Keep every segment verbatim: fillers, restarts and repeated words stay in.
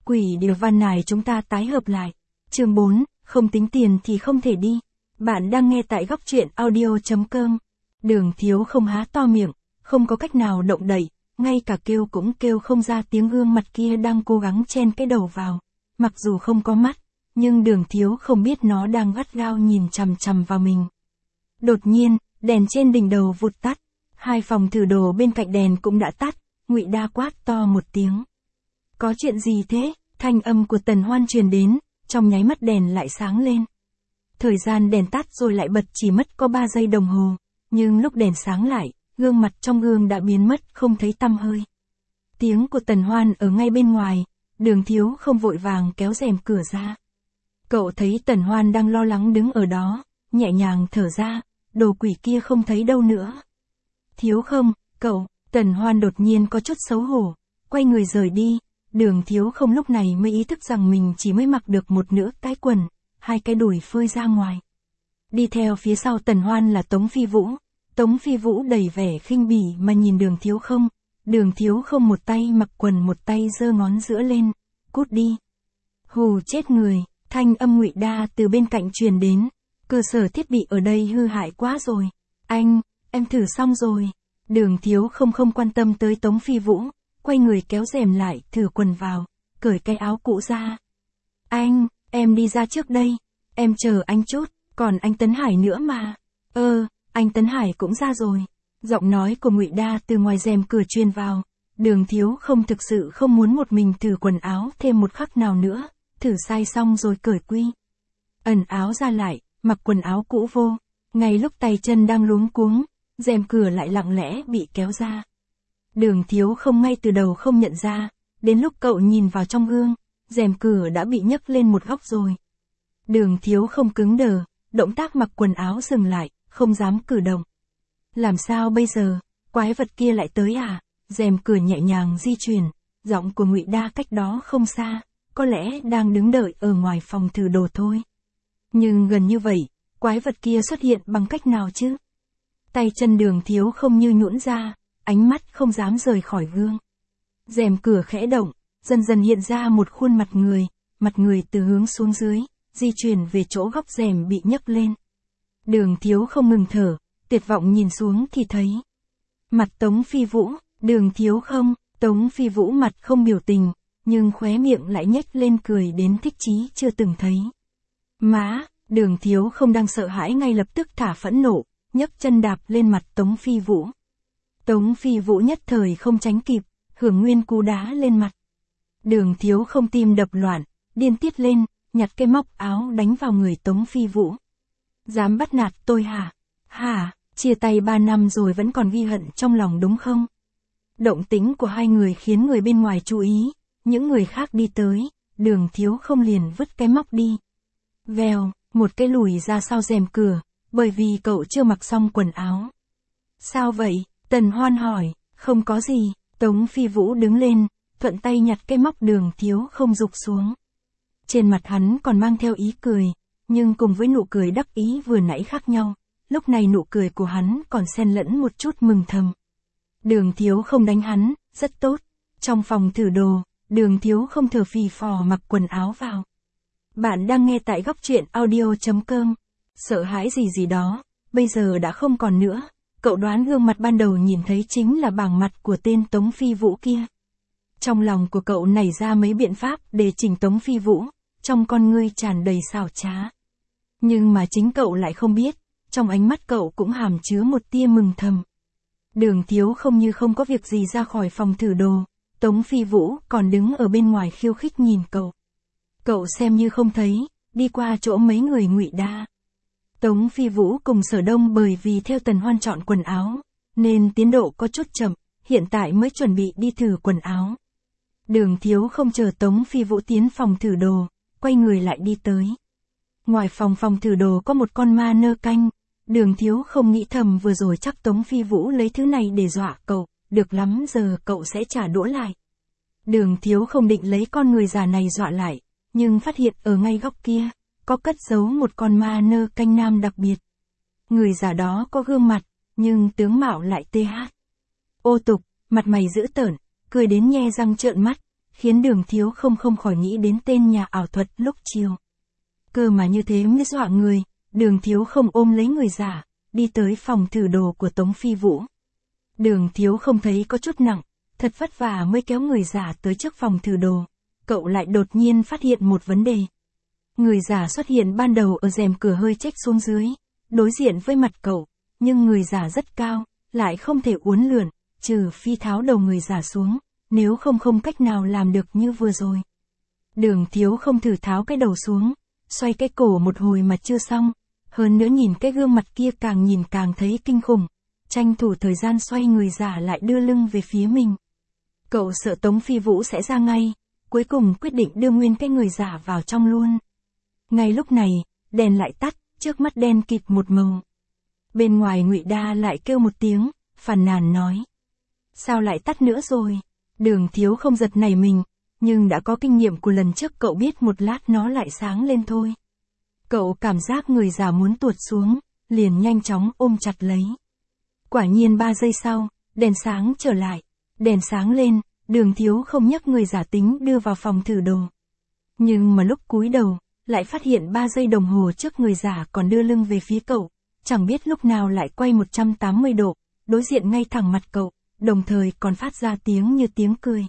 Quỷ điều văn này chúng ta tái hợp lại. Chương bốn, không tính tiền thì không thể đi. Bạn đang nghe tại góc truyện audio.com. Đường Thiếu không há to miệng, không có cách nào động đậy, ngay cả kêu cũng kêu không ra tiếng, gương mặt kia đang cố gắng chen cái đầu vào. Mặc dù không có mắt, nhưng Đường Thiếu không biết nó đang gắt gao nhìn chằm chằm vào mình. Đột nhiên, đèn trên đỉnh đầu vụt tắt, hai phòng thử đồ bên cạnh đèn cũng đã tắt, Ngụy Đa quát to một tiếng. Có chuyện gì thế? Thanh âm của Tần Hoan truyền đến, trong nháy mắt đèn lại sáng lên. Thời gian đèn tắt rồi lại bật chỉ mất có ba giây đồng hồ, nhưng lúc đèn sáng lại, gương mặt trong gương đã biến mất không thấy tăm hơi. Tiếng của Tần Hoan ở ngay bên ngoài, Đường Thiếu không vội vàng kéo rèm cửa ra. Cậu thấy Tần Hoan đang lo lắng đứng ở đó, nhẹ nhàng thở ra, đồ quỷ kia không thấy đâu nữa. Thiếu không, cậu, Tần Hoan đột nhiên có chút xấu hổ, quay người rời đi. Đường Thiếu không lúc này mới ý thức rằng mình chỉ mới mặc được một nửa cái quần, hai cái đùi phơi ra ngoài. Đi theo phía sau Tần Hoan là Tống Phi Vũ. Tống Phi Vũ đầy vẻ khinh bỉ mà nhìn Đường Thiếu không. Đường Thiếu không một tay mặc quần một tay giơ ngón giữa lên. Cút đi. Hù chết người, thanh âm Ngụy Đa từ bên cạnh truyền đến. Cơ sở thiết bị ở đây hư hại quá rồi. Anh, em thử xong rồi. Đường Thiếu không không quan tâm tới Tống Phi Vũ. Quay người kéo rèm lại, thử quần vào, cởi cái áo cũ ra. Anh, em đi ra trước đây. Em chờ anh chút, còn anh Tấn Hải nữa mà. Ơ, ờ, anh Tấn Hải cũng ra rồi. Giọng nói của Ngụy Đa từ ngoài rèm cửa truyền vào. Đường Thiếu không thực sự không muốn một mình thử quần áo thêm một khắc nào nữa. Thử sai xong rồi cởi quy. Ẩn áo ra lại, mặc quần áo cũ vô. Ngay lúc tay chân đang luống cuống, rèm cửa lại lặng lẽ bị kéo ra. Đường Thiếu không ngay từ đầu không nhận ra, đến lúc cậu nhìn vào trong gương, rèm cửa đã bị nhấc lên một góc rồi. Đường Thiếu không cứng đờ, động tác mặc quần áo dừng lại, không dám cử động. Làm sao bây giờ, quái vật kia lại tới à? Rèm cửa nhẹ nhàng di chuyển, giọng của Ngụy Đa cách đó không xa, có lẽ đang đứng đợi ở ngoài phòng thử đồ thôi. Nhưng gần như vậy, quái vật kia xuất hiện bằng cách nào chứ? Tay chân Đường Thiếu không như nhũn ra, ánh mắt không dám rời khỏi gương. Rèm cửa khẽ động, dần dần hiện ra một khuôn mặt người, mặt người từ hướng xuống dưới, di chuyển về chỗ góc rèm bị nhấc lên. Đường Thiếu không ngừng thở, tuyệt vọng nhìn xuống thì thấy mặt Tống Phi Vũ. Đường Thiếu không, Tống Phi Vũ mặt không biểu tình, nhưng khóe miệng lại nhếch lên cười đến thích chí chưa từng thấy. Má, Đường Thiếu không đang sợ hãi ngay lập tức thả phẫn nộ, nhấc chân đạp lên mặt Tống Phi Vũ. Tống Phi Vũ nhất thời không tránh kịp, hưởng nguyên cú đá lên mặt. Đường Thiếu không tim đập loạn, điên tiết lên, nhặt cái móc áo đánh vào người Tống Phi Vũ. Dám bắt nạt tôi hả? Hả, chia tay ba năm rồi vẫn còn ghi hận trong lòng đúng không? Động tĩnh của hai người khiến người bên ngoài chú ý, những người khác đi tới, Đường Thiếu không liền vứt cái móc đi. Vèo, một cái lùi ra sau rèm cửa, bởi vì cậu chưa mặc xong quần áo. Sao vậy? Tần Hoan hỏi. Không có gì. Tống Phi Vũ đứng lên, thuận tay nhặt cái móc Đường Thiếu không rục xuống. Trên mặt hắn còn mang theo ý cười, nhưng cùng với nụ cười đắc ý vừa nãy khác nhau, lúc này nụ cười của hắn còn xen lẫn một chút mừng thầm. Đường Thiếu không đánh hắn, rất tốt. Trong phòng thử đồ, Đường Thiếu không thở phì phò mặc quần áo vào. Bạn đang nghe tại góc truyện audio.com. Sợ hãi gì gì đó, bây giờ đã không còn nữa. Cậu đoán gương mặt ban đầu nhìn thấy chính là bảng mặt của tên Tống Phi Vũ kia. Trong lòng của cậu nảy ra mấy biện pháp để chỉnh Tống Phi Vũ, trong con ngươi tràn đầy xảo trá. Nhưng mà chính cậu lại không biết, trong ánh mắt cậu cũng hàm chứa một tia mừng thầm. Đường Thiếu không như không có việc gì ra khỏi phòng thử đồ, Tống Phi Vũ còn đứng ở bên ngoài khiêu khích nhìn cậu. Cậu xem như không thấy, đi qua chỗ mấy người Ngụy Đa. Tống Phi Vũ cùng Sở Đông bởi vì theo Tần Hoan chọn quần áo, nên tiến độ có chút chậm, hiện tại mới chuẩn bị đi thử quần áo. Đường Thiếu không chờ Tống Phi Vũ tiến phòng thử đồ, quay người lại đi tới. Ngoài phòng phòng thử đồ có một con ma nơ canh, Đường Thiếu không nghĩ thầm vừa rồi chắc Tống Phi Vũ lấy thứ này để dọa cậu, được lắm giờ cậu sẽ trả đũa lại. Đường Thiếu không định lấy con người già này dọa lại, nhưng phát hiện ở ngay góc kia, có cất giấu một con ma nơ canh nam đặc biệt. Người già đó có gương mặt, nhưng tướng mạo lại tê hát. Ô tục, mặt mày dữ tợn, cười đến nhe răng trợn mắt, khiến Đường Thiếu không không khỏi nghĩ đến tên nhà ảo thuật lúc chiều. Cơ mà như thế mới dọa người, Đường Thiếu không ôm lấy người giả, đi tới phòng thử đồ của Tống Phi Vũ. Đường Thiếu không thấy có chút nặng, thật vất vả mới kéo người giả tới trước phòng thử đồ, cậu lại đột nhiên phát hiện một vấn đề. Người giả xuất hiện ban đầu ở rèm cửa hơi chếch xuống dưới, đối diện với mặt cậu, nhưng người giả rất cao, lại không thể uốn lượn, trừ phi tháo đầu người giả xuống, nếu không không cách nào làm được như vừa rồi. Đường Thiếu không thử tháo cái đầu xuống, xoay cái cổ một hồi mà chưa xong, hơn nữa nhìn cái gương mặt kia càng nhìn càng thấy kinh khủng, tranh thủ thời gian xoay người giả lại đưa lưng về phía mình. Cậu sợ Tống Phi Vũ sẽ ra ngay, cuối cùng quyết định đưa nguyên cái người giả vào trong luôn. Ngay lúc này, đèn lại tắt, trước mắt đen kịt một màu. Bên ngoài Ngụy Đa lại kêu một tiếng, phàn nàn nói. Sao lại tắt nữa rồi? Đường Thiếu không giật nảy mình, nhưng đã có kinh nghiệm của lần trước cậu biết một lát nó lại sáng lên thôi. Cậu cảm giác người giả muốn tuột xuống, liền nhanh chóng ôm chặt lấy. Quả nhiên ba giây sau, đèn sáng trở lại, đèn sáng lên, Đường Thiếu không nhấc người giả tính đưa vào phòng thử đồ. Nhưng mà lúc cúi đầu, lại phát hiện ba giây đồng hồ trước người giả còn đưa lưng về phía cậu, chẳng biết lúc nào lại quay một trăm tám mươi độ, đối diện ngay thẳng mặt cậu, đồng thời còn phát ra tiếng như tiếng cười.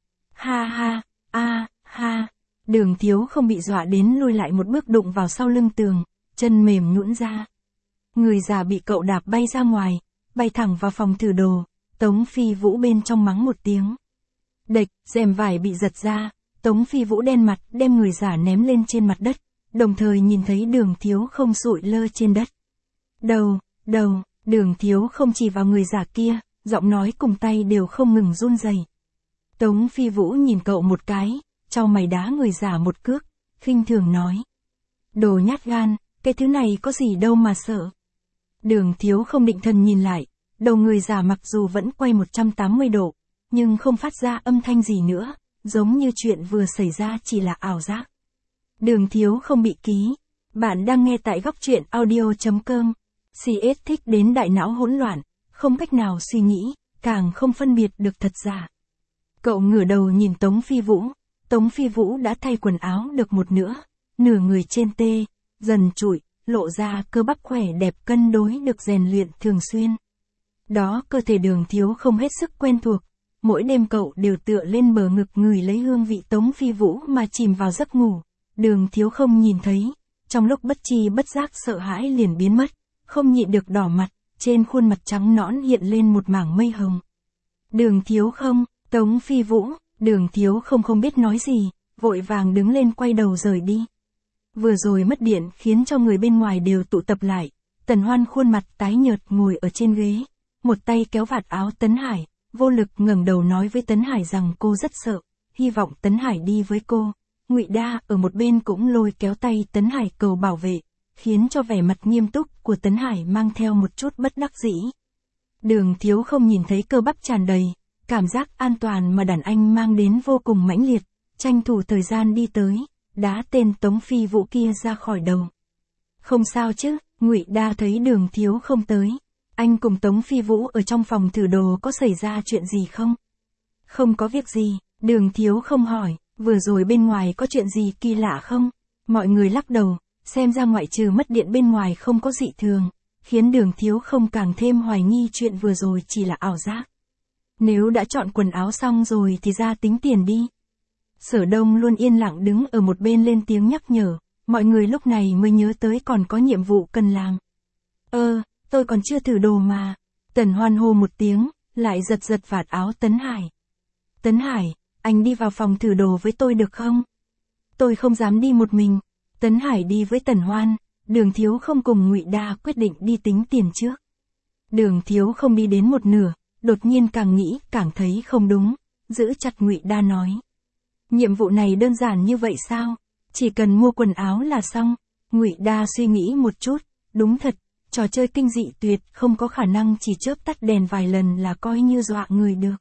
Ha ha, a, ha, Đường Thiếu không bị dọa đến lùi lại một bước đụng vào sau lưng tường, chân mềm nhũn ra. Người già bị cậu đạp bay ra ngoài, bay thẳng vào phòng thử đồ, Tống Phi Vũ bên trong mắng một tiếng. Đệch, rèm vải bị giật ra, Tống Phi Vũ đen mặt đem người giả ném lên trên mặt đất, đồng thời nhìn thấy Đường Thiếu không sụi lơ trên đất. Đầu, đầu, Đường Thiếu không chỉ vào người giả kia, giọng nói cùng tay đều không ngừng run rẩy. Tống Phi Vũ nhìn cậu một cái, chau mày đá người giả một cước, khinh thường nói. Đồ nhát gan, cái thứ này có gì đâu mà sợ. Đường Thiếu không định thần nhìn lại, đầu người giả mặc dù vẫn quay một trăm tám mươi độ, nhưng không phát ra âm thanh gì nữa, giống như chuyện vừa xảy ra chỉ là ảo giác. Đường Thiếu không bị ký. Bạn đang nghe tại góc truyện audio chấm com. xê ét thích đến đại não hỗn loạn, không cách nào suy nghĩ, càng không phân biệt được thật giả. Cậu ngửa đầu nhìn Tống Phi Vũ, Tống Phi Vũ đã thay quần áo được một nửa, nửa người trên tê, dần trụi, lộ ra cơ bắp khỏe đẹp cân đối được rèn luyện thường xuyên. Đó cơ thể Đường Thiếu không hết sức quen thuộc, mỗi đêm cậu đều tựa lên bờ ngực ngửi lấy hương vị Tống Phi Vũ mà chìm vào giấc ngủ. Đường Thiếu không nhìn thấy, trong lúc bất tri bất giác sợ hãi liền biến mất, không nhịn được đỏ mặt, trên khuôn mặt trắng nõn hiện lên một mảng mây hồng. Đường Thiếu không, Tống Phi Vũ, Đường Thiếu không không biết nói gì, vội vàng đứng lên quay đầu rời đi. Vừa rồi mất điện khiến cho người bên ngoài đều tụ tập lại, Tần Hoan khuôn mặt tái nhợt ngồi ở trên ghế, một tay kéo vạt áo Tấn Hải, vô lực ngẩng đầu nói với Tấn Hải rằng cô rất sợ, hy vọng Tấn Hải đi với cô. Ngụy Đa ở một bên cũng lôi kéo tay Tấn Hải cầu bảo vệ, khiến cho vẻ mặt nghiêm túc của Tấn Hải mang theo một chút bất đắc dĩ. Đường Thiếu không nhìn thấy cơ bắp tràn đầy, cảm giác an toàn mà đàn anh mang đến vô cùng mãnh liệt, tranh thủ thời gian đi tới, đá tên Tống Phi Vũ kia ra khỏi đầu. Không sao chứ, Ngụy Đa thấy Đường Thiếu không tới. Anh cùng Tống Phi Vũ ở trong phòng thử đồ có xảy ra chuyện gì không? Không có việc gì, Đường Thiếu không hỏi, vừa rồi bên ngoài có chuyện gì kỳ lạ không? Mọi người lắc đầu, xem ra ngoại trừ mất điện bên ngoài không có dị thường, khiến Đường Thiếu không càng thêm hoài nghi chuyện vừa rồi chỉ là ảo giác. Nếu đã chọn quần áo xong rồi thì ra tính tiền đi. Sở Đông luôn yên lặng đứng ở một bên lên tiếng nhắc nhở, mọi người lúc này mới nhớ tới còn có nhiệm vụ cần làm. Ơ, tôi còn chưa thử đồ mà. Tần Hoan hô một tiếng, lại giật giật vạt áo Tấn Hải. Tấn Hải, anh đi vào phòng thử đồ với tôi được không? Tôi không dám đi một mình. Tấn Hải đi với Tần Hoan, Đường Thiếu không cùng Ngụy Đa quyết định đi tính tiền trước. Đường Thiếu không đi đến một nửa, đột nhiên càng nghĩ càng thấy không đúng, giữ chặt Ngụy Đa nói. Nhiệm vụ này đơn giản như vậy sao? Chỉ cần mua quần áo là xong. Ngụy Đa suy nghĩ một chút, đúng thật, trò chơi kinh dị tuyệt không có khả năng chỉ chớp tắt đèn vài lần là coi như dọa người được.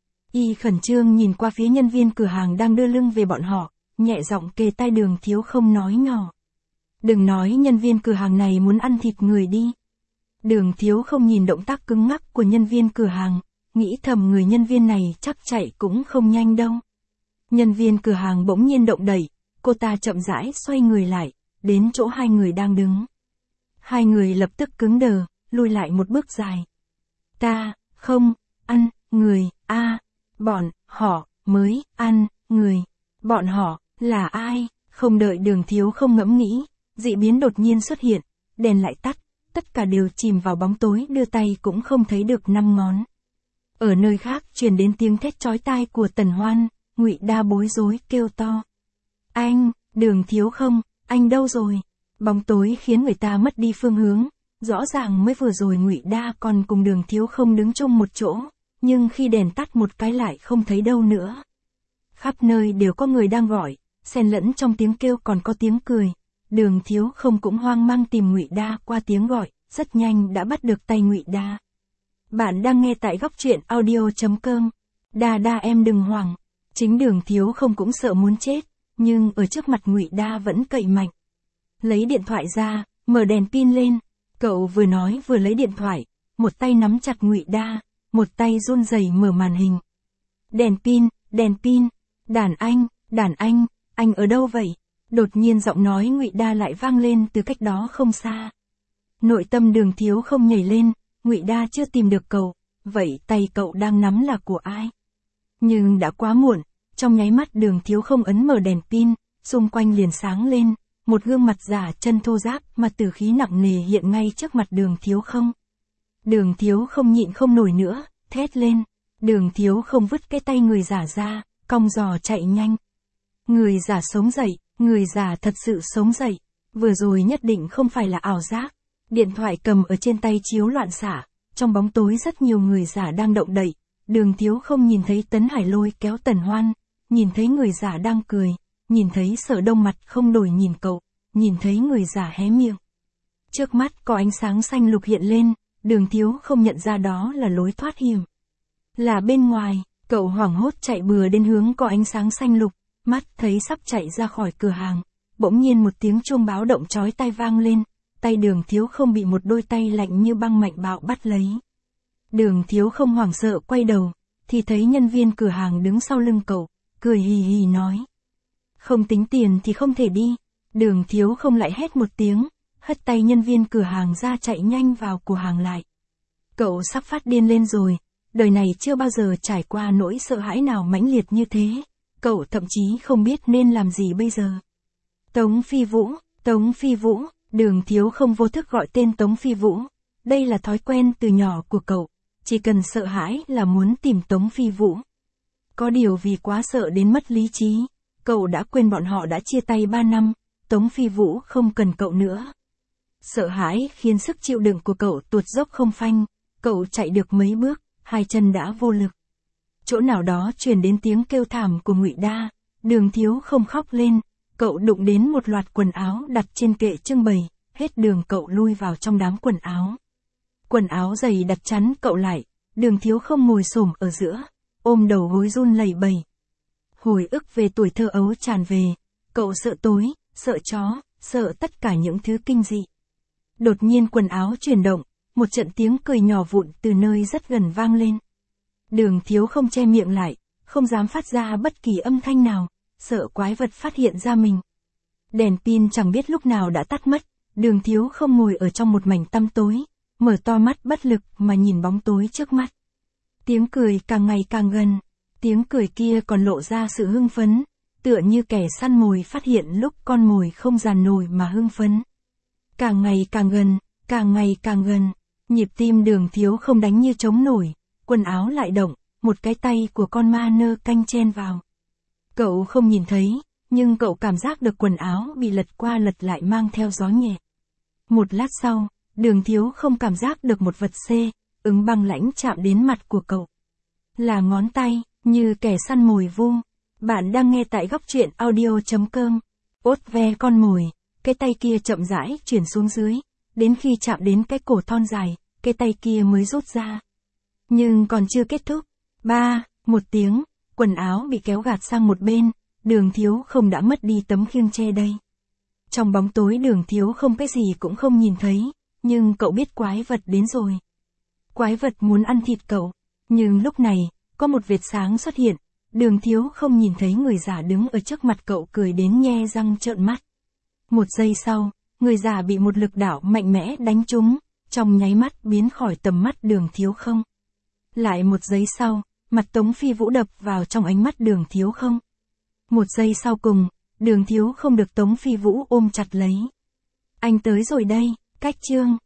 Y khẩn trương nhìn qua phía nhân viên cửa hàng đang đưa lưng về bọn họ, nhẹ giọng kề tai Đường Thiếu không nói nhỏ. Đừng nói nhân viên cửa hàng này muốn ăn thịt người đi. Đường Thiếu không nhìn động tác cứng ngắc của nhân viên cửa hàng, nghĩ thầm người nhân viên này chắc chạy cũng không nhanh đâu. Nhân viên cửa hàng bỗng nhiên động đậy, cô ta chậm rãi xoay người lại, đến chỗ hai người đang đứng. Hai người lập tức cứng đờ, lùi lại một bước dài. Ta, không, ăn, người, a, à, bọn, họ, mới, ăn, người. Bọn họ, là ai? Không đợi Đường Thiếu Không ngẫm nghĩ, dị biến đột nhiên xuất hiện, đèn lại tắt, tất cả đều chìm vào bóng tối, đưa tay cũng không thấy được năm ngón. Ở nơi khác truyền đến tiếng thét chói tai của Tần Hoan, Ngụy Đa bối rối kêu to. Anh, Đường Thiếu Không, anh đâu rồi? Bóng tối khiến người ta mất đi phương hướng, rõ ràng mới vừa rồi Ngụy Đa còn cùng Đường Thiếu Không đứng chung một chỗ, nhưng khi đèn tắt một cái lại không thấy đâu nữa. Khắp nơi đều có người đang gọi, xen lẫn trong tiếng kêu còn có tiếng cười. Đường Thiếu Không cũng hoang mang tìm Ngụy Đa qua tiếng gọi, rất nhanh đã bắt được tay Ngụy Đa. Bạn đang nghe tại góc truyện audio chấm com. Đa Đa em đừng hoảng. Chính Đường Thiếu Không cũng sợ muốn chết, nhưng ở trước mặt Ngụy Đa vẫn cậy mạnh. Lấy điện thoại ra, mở đèn pin lên. Cậu vừa nói vừa lấy điện thoại, một tay nắm chặt Ngụy Đa, một tay run rẩy mở màn hình. Đèn pin, đèn pin, đàn anh, đàn anh, anh ở đâu vậy? Đột nhiên giọng nói Ngụy Đa lại vang lên từ cách đó không xa. Nội tâm Đường Thiếu Không nhảy lên, Ngụy Đa chưa tìm được cậu, vậy tay cậu đang nắm là của ai? Nhưng đã quá muộn, trong nháy mắt Đường Thiếu Không ấn mở đèn pin, xung quanh liền sáng lên, một gương mặt giả chân thô ráp mà tử khí nặng nề hiện ngay trước mặt Đường Thiếu Không. Đường Thiếu Không nhịn không nổi nữa, thét lên. Đường Thiếu Không vứt cái tay người giả ra, cong giò chạy nhanh. Người giả sống dậy, người giả thật sự sống dậy, vừa rồi nhất định không phải là ảo giác. Điện thoại cầm ở trên tay chiếu loạn xạ, trong bóng tối rất nhiều người giả đang động đậy. Đường Thiếu Không nhìn thấy Tấn Hải Lôi kéo Tần Hoan, nhìn thấy người giả đang cười, nhìn thấy Sở Đông mặt không đổi nhìn cậu, nhìn thấy người giả hé miệng. Trước mắt có ánh sáng xanh lục hiện lên, Đường Thiếu Không nhận ra đó là lối thoát hiểm. Là bên ngoài, cậu hoảng hốt chạy bừa đến hướng có ánh sáng xanh lục, mắt thấy sắp chạy ra khỏi cửa hàng. Bỗng nhiên một tiếng chuông báo động chói tai vang lên, tay Đường Thiếu Không bị một đôi tay lạnh như băng mạnh bạo bắt lấy. Đường Thiếu Không hoảng sợ quay đầu, thì thấy nhân viên cửa hàng đứng sau lưng cậu, cười hì hì nói. Không tính tiền thì không thể đi. Đường Thiếu Không lại hét một tiếng, hất tay nhân viên cửa hàng ra chạy nhanh vào cửa hàng lại. Cậu sắp phát điên lên rồi, đời này chưa bao giờ trải qua nỗi sợ hãi nào mãnh liệt như thế, cậu thậm chí không biết nên làm gì bây giờ. Tống Phi Vũ, Tống Phi Vũ, Đường Thiếu Không vô thức gọi tên Tống Phi Vũ, đây là thói quen từ nhỏ của cậu, chỉ cần sợ hãi là muốn tìm Tống Phi Vũ. Có điều vì quá sợ đến mất lý trí, cậu đã quên bọn họ đã chia tay ba năm, Tống Phi Vũ không cần cậu nữa. Sợ hãi khiến sức chịu đựng của cậu tuột dốc không phanh, cậu chạy được mấy bước, hai chân đã vô lực. Chỗ nào đó truyền đến tiếng kêu thảm của Ngụy Đa, Đường Thiếu Không khóc lên, cậu đụng đến một loạt quần áo đặt trên kệ trưng bày, hết đường cậu lui vào trong đám quần áo. Quần áo dày đặt chắn cậu lại, Đường Thiếu Không ngồi xổm ở giữa, ôm đầu gối run lẩy bẩy. Hồi ức về tuổi thơ ấu tràn về, cậu sợ tối, sợ chó, sợ tất cả những thứ kinh dị. Đột nhiên quần áo chuyển động, một trận tiếng cười nhỏ vụn từ nơi rất gần vang lên. Đường Thiếu Không che miệng lại, không dám phát ra bất kỳ âm thanh nào, sợ quái vật phát hiện ra mình. Đèn pin chẳng biết lúc nào đã tắt mất, Đường Thiếu Không ngồi ở trong một mảnh tăm tối, mở to mắt bất lực mà nhìn bóng tối trước mắt. Tiếng cười càng ngày càng gần, tiếng cười kia còn lộ ra sự hưng phấn, tựa như kẻ săn mồi phát hiện lúc con mồi không dàn nổi mà hưng phấn. Càng ngày càng gần, càng ngày càng gần, nhịp tim Đường Thiếu Không đánh như trống nổi, quần áo lại động, một cái tay của con ma nơ canh chen vào. Cậu không nhìn thấy, nhưng cậu cảm giác được quần áo bị lật qua lật lại mang theo gió nhẹ. Một lát sau, Đường Thiếu Không cảm giác được một vật xê, ứng băng lãnh chạm đến mặt của cậu. Là ngón tay, như kẻ săn mồi vu. Bạn đang nghe tại góc truyện audio chấm com. Ốt ve con mồi, cái tay kia chậm rãi chuyển xuống dưới, đến khi chạm đến cái cổ thon dài, cái tay kia mới rút ra. Nhưng còn chưa kết thúc. Ba, một tiếng, quần áo bị kéo gạt sang một bên, Đường Thiếu Không đã mất đi tấm khiêng che đây. Trong bóng tối Đường Thiếu Không cái gì cũng không nhìn thấy, nhưng cậu biết quái vật đến rồi. Quái vật muốn ăn thịt cậu, nhưng lúc này, có một vệt sáng xuất hiện, Đường thiếu không nhìn thấy người giả đứng ở trước mặt cậu cười đến nhe răng trợn mắt. Một giây sau, người giả bị một lực đảo mạnh mẽ đánh trúng, trong nháy mắt biến khỏi tầm mắt đường thiếu không. Lại một giây sau, mặt Tống Phi Vũ đập vào trong ánh mắt đường thiếu không. Một giây sau cùng, đường thiếu không được Tống Phi Vũ ôm chặt lấy. Anh tới rồi đây, cách chương.